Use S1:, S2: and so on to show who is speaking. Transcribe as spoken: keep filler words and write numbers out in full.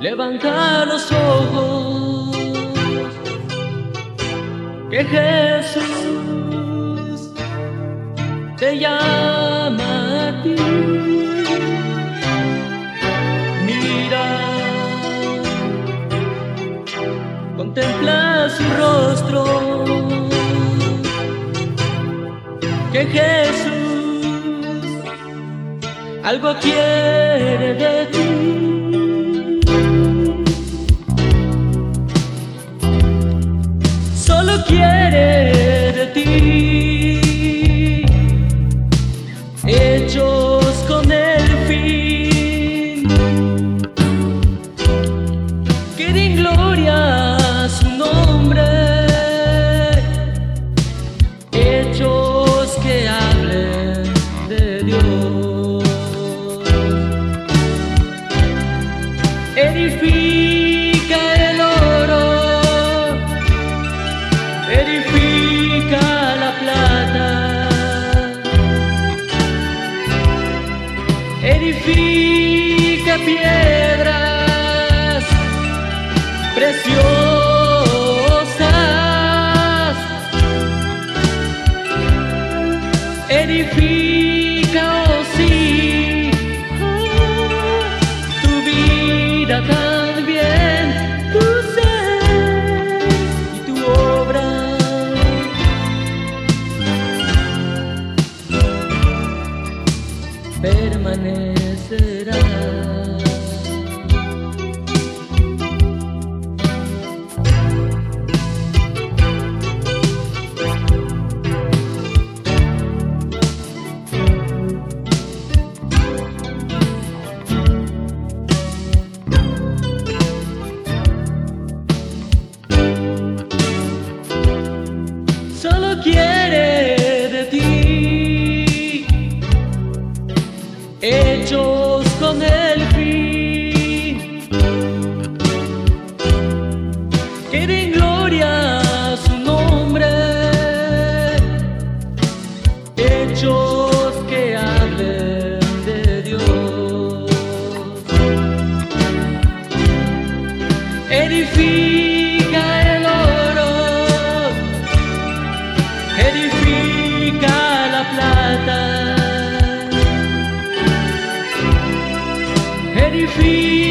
S1: Levanta los ojos, que Jesús te llama a ti. Mira, contempla su rostro, que Jesús algo quiere de ti. Solo quiere de ti hechos con el fin que den gloria a su nombre, hechos que hablen de Dios. Edifica el oro, edifica la plata, edifica piedras preciosas, edifica, oh sí, tu vida también, tu ser y tu obra. Permanecerá. Solo quiere de ti hechos con el fin que den gloria a su nombre, hechos que hablen de Dios. Edifica el oro, edifica la plata, edifica